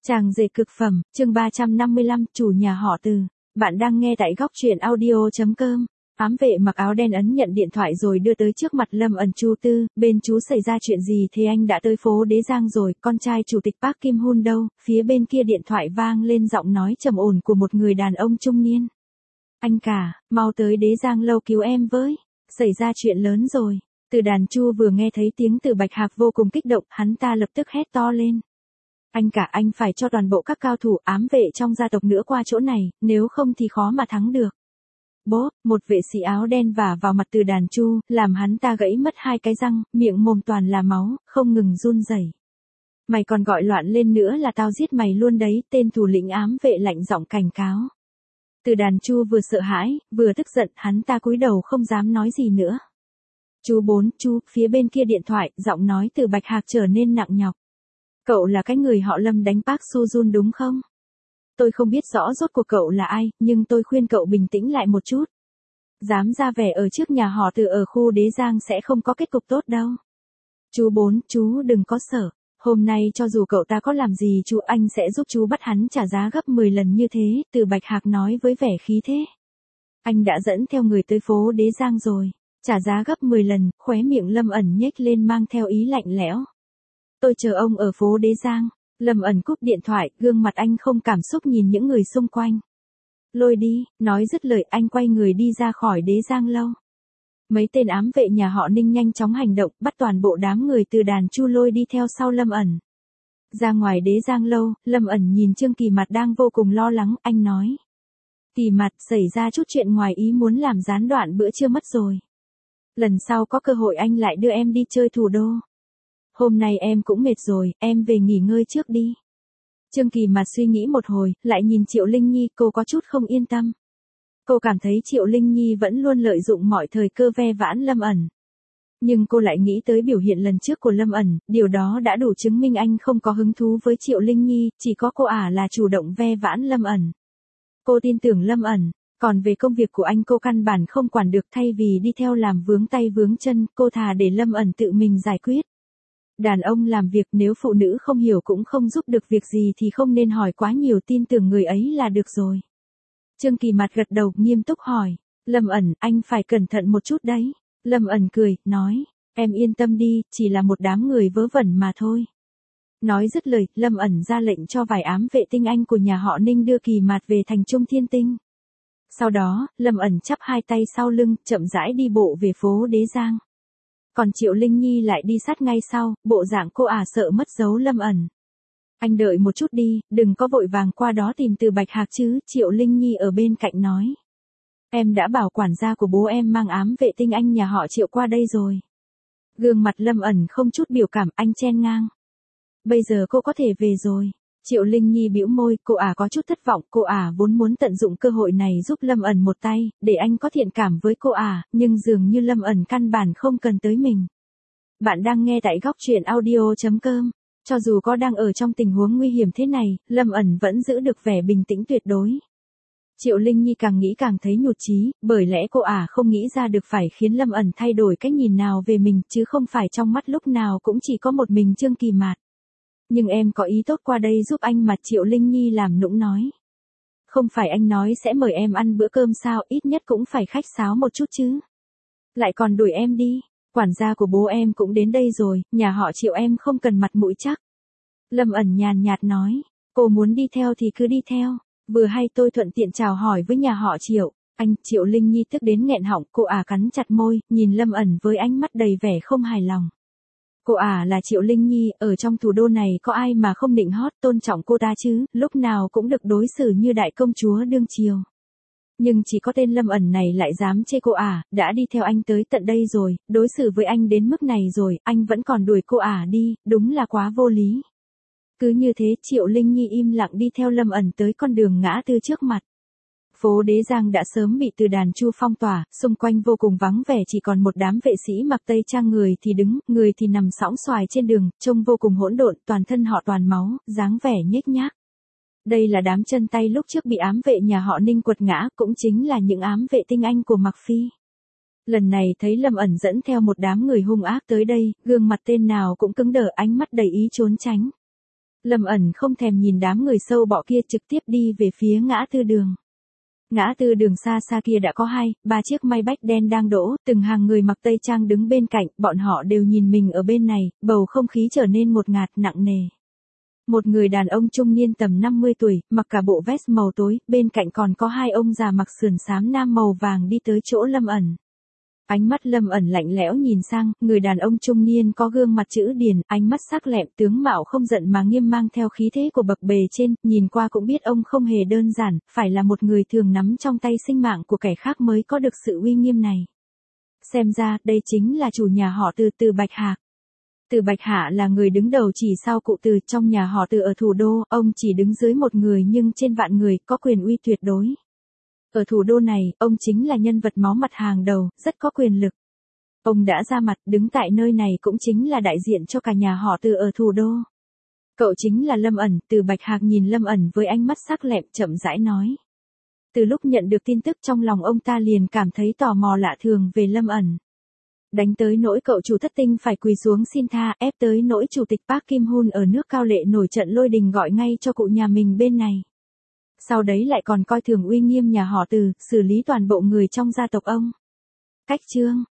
Chàng rể cực phẩm, chương 355, chủ nhà họ Từ. Bạn đang nghe tại góc truyện audio.com. Ám vệ mặc áo đen ấn nhận điện thoại rồi đưa tới trước mặt Lâm ẩn. Chú Tư, bên chú xảy ra chuyện gì thế? Anh đã tới phố Đế Giang rồi, con trai chủ tịch Park Kim Hun đâu? Phía bên kia điện thoại vang lên giọng nói trầm ổn của một người đàn ông trung niên. Anh cả, mau tới Đế Giang lâu cứu em với. Xảy ra chuyện lớn rồi. Từ Đàn Chu vừa nghe thấy tiếng Từ Bạch Hạc vô cùng kích động, hắn ta lập tức hét to lên. Anh cả, anh phải cho toàn bộ các cao thủ ám vệ trong gia tộc nữa qua chỗ này, nếu không thì khó mà thắng được. Bố, một vệ sĩ áo đen vả vào mặt Từ Đàn Chu, làm hắn ta gãy mất 2 cái răng, miệng mồm toàn là máu, không ngừng run rẩy. Mày còn gọi loạn lên nữa là tao giết mày luôn đấy, tên thủ lĩnh ám vệ lạnh giọng cảnh cáo. Từ Đàn Chu vừa sợ hãi, vừa tức giận, hắn ta cúi đầu không dám nói gì nữa. Chú, phía bên kia điện thoại, giọng nói Từ Bạch Hạc trở nên nặng nhọc. Cậu là cái người họ Lâm đánh Park Soo-jun đúng không? Tôi không biết rõ rốt cuộc cậu là ai, nhưng tôi khuyên cậu bình tĩnh lại một chút. Dám ra vẻ ở trước nhà họ Từ ở khu Đế Giang sẽ không có kết cục tốt đâu. Chú đừng có sợ. Hôm nay cho dù cậu ta có làm gì anh sẽ giúp chú bắt hắn trả giá gấp 10 lần như thế, Từ Bạch Hạc nói với vẻ khí thế. Anh đã dẫn theo người tới phố Đế Giang rồi. Trả giá gấp 10 lần, khóe miệng Lâm ẩn nhếch lên mang theo ý lạnh lẽo. Tôi chờ ông ở phố Đế Giang. Lâm ẩn cúp điện thoại, gương mặt anh không cảm xúc nhìn những người xung quanh. Lôi đi, nói dứt lời anh quay người đi ra khỏi Đế Giang lâu. Mấy tên ám vệ nhà họ Ninh nhanh chóng hành động, bắt toàn bộ đám người Từ Đàn Chu lôi đi theo sau Lâm ẩn. Ra ngoài Đế Giang lâu, Lâm ẩn nhìn Trương Kỳ Mạt đang vô cùng lo lắng, anh nói. Kỳ Mạt, xảy ra chút chuyện ngoài ý muốn làm gián đoạn bữa trưa mất rồi. Lần sau có cơ hội anh lại đưa em đi chơi thủ đô. Hôm nay em cũng mệt rồi, em về nghỉ ngơi trước đi. Trương Kỳ Mạt suy nghĩ một hồi, lại nhìn Triệu Linh Nhi, cô có chút không yên tâm. Cô cảm thấy Triệu Linh Nhi vẫn luôn lợi dụng mọi thời cơ ve vãn Lâm ẩn. Nhưng cô lại nghĩ tới biểu hiện lần trước của Lâm ẩn, điều đó đã đủ chứng minh anh không có hứng thú với Triệu Linh Nhi, chỉ có cô là chủ động ve vãn Lâm ẩn. Cô tin tưởng Lâm ẩn, còn về công việc của anh cô căn bản không quản được, thay vì đi theo làm vướng tay vướng chân, cô thà để Lâm ẩn tự mình giải quyết. Đàn ông làm việc nếu phụ nữ không hiểu cũng không giúp được việc gì thì không nên hỏi quá nhiều, tin tưởng người ấy là được rồi. Trương Kỳ Mạt gật đầu nghiêm túc hỏi, Lâm ẩn, anh phải cẩn thận một chút đấy. Lâm ẩn cười, nói, em yên tâm đi, chỉ là một đám người vớ vẩn mà thôi. Nói dứt lời, Lâm ẩn ra lệnh cho vài ám vệ tinh anh của nhà họ Ninh đưa Kỳ Mạt về thành Trung Thiên Tinh. Sau đó, Lâm ẩn chắp 2 tay sau lưng, chậm rãi đi bộ về phố Đế Giang. Còn Triệu Linh Nhi lại đi sát ngay sau, bộ dạng cô sợ mất dấu Lâm ẩn. Anh đợi một chút đi, đừng có vội vàng qua đó tìm Từ Bạch Hạc chứ, Triệu Linh Nhi ở bên cạnh nói. Em đã bảo quản gia của bố em mang ám vệ tinh anh nhà họ Triệu qua đây rồi. Gương mặt Lâm ẩn không chút biểu cảm, anh chen ngang. Bây giờ cô có thể về rồi. Triệu Linh Nhi bĩu môi, cô có chút thất vọng, cô vốn muốn tận dụng cơ hội này giúp Lâm ẩn một tay, để anh có thiện cảm với cô nhưng dường như Lâm ẩn căn bản không cần tới mình. Bạn đang nghe tại góc truyện audio.com. Cho dù có đang ở trong tình huống nguy hiểm thế này, Lâm ẩn vẫn giữ được vẻ bình tĩnh tuyệt đối. Triệu Linh Nhi càng nghĩ càng thấy nhụt chí, bởi lẽ cô không nghĩ ra được phải khiến Lâm ẩn thay đổi cách nhìn nào về mình, chứ không phải trong mắt lúc nào cũng chỉ có một mình Trương Kỳ Mạt. Nhưng em có ý tốt qua đây giúp anh mà, Triệu Linh Nhi làm nũng nói. Không phải anh nói sẽ mời em ăn bữa cơm sao, ít nhất cũng phải khách sáo một chút chứ. Lại còn đuổi em đi, quản gia của bố em cũng đến đây rồi, nhà họ Triệu em không cần mặt mũi chắc. Lâm ẩn nhàn nhạt nói, cô muốn đi theo thì cứ đi theo, vừa hay tôi thuận tiện chào hỏi với nhà họ Triệu. Anh, Triệu Linh Nhi tức đến nghẹn họng, cô cắn chặt môi, nhìn Lâm ẩn với ánh mắt đầy vẻ không hài lòng. Cô là Triệu Linh Nhi, ở trong thủ đô này có ai mà không nịnh hót tôn trọng cô ta chứ, lúc nào cũng được đối xử như đại công chúa đương triều. Nhưng chỉ có tên Lâm ẩn này lại dám chê cô đã đi theo anh tới tận đây rồi, đối xử với anh đến mức này rồi, anh vẫn còn đuổi cô đi, đúng là quá vô lý. Cứ như thế Triệu Linh Nhi im lặng đi theo Lâm ẩn tới con đường ngã tư trước mặt. Phố Đế Giang đã sớm bị Từ Đàn Chu phong tỏa, xung quanh vô cùng vắng vẻ, chỉ còn một đám vệ sĩ mặc tây trang, người thì đứng, người thì nằm sõng xoài trên đường, trông vô cùng hỗn độn, toàn thân họ toàn máu, dáng vẻ nhếch nhác. Đây là đám chân tay lúc trước bị ám vệ nhà họ Ninh quật ngã, cũng chính là những ám vệ tinh anh của Mạc Phi. Lần này thấy Lâm ẩn dẫn theo một đám người hung ác tới đây, gương mặt tên nào cũng cứng đờ, ánh mắt đầy ý trốn tránh. Lâm ẩn không thèm nhìn đám người sâu bọ kia, trực tiếp đi về phía ngã tư đường. Ngã tư đường xa xa kia đã có 2-3 chiếc Maybach đen đang đỗ, từng hàng người mặc tây trang đứng bên cạnh, bọn họ đều nhìn mình ở bên này, bầu không khí trở nên ngột ngạt nặng nề. Một người đàn ông trung niên tầm 50 tuổi, mặc cả bộ vest màu tối, bên cạnh còn có 2 ông già mặc sườn xám nam màu vàng đi tới chỗ Lâm ẩn. Ánh mắt Lâm ẩn lạnh lẽo nhìn sang, người đàn ông trung niên có gương mặt chữ điền, ánh mắt sắc lẹm, tướng mạo không giận mà nghiêm, mang theo khí thế của bậc bề trên, nhìn qua cũng biết ông không hề đơn giản, phải là một người thường nắm trong tay sinh mạng của kẻ khác mới có được sự uy nghiêm này. Xem ra, đây chính là chủ nhà họ Từ, Từ Bạch Hạc. Từ Bạch Hạ là người đứng đầu chỉ sau cụ Từ trong nhà họ Từ ở thủ đô, ông chỉ đứng dưới một người nhưng trên vạn người, có quyền uy tuyệt đối. Ở thủ đô này, ông chính là nhân vật máu mặt hàng đầu, rất có quyền lực. Ông đã ra mặt, đứng tại nơi này cũng chính là đại diện cho cả nhà họ Từ ở thủ đô. Cậu chính là Lâm ẩn, Từ Bạch Hạc nhìn Lâm ẩn với ánh mắt sắc lẹm, chậm rãi nói. Từ lúc nhận được tin tức trong lòng ông ta liền cảm thấy tò mò lạ thường về Lâm ẩn. Đánh tới nỗi cậu chủ thất tinh phải quỳ xuống xin tha, ép tới nỗi chủ tịch Park Kim-hun ở nước Cao Lệ nổi trận lôi đình gọi ngay cho cụ nhà mình bên này. Sau đấy lại còn coi thường uy nghiêm nhà họ Từ, xử lý toàn bộ người trong gia tộc ông. Cách chương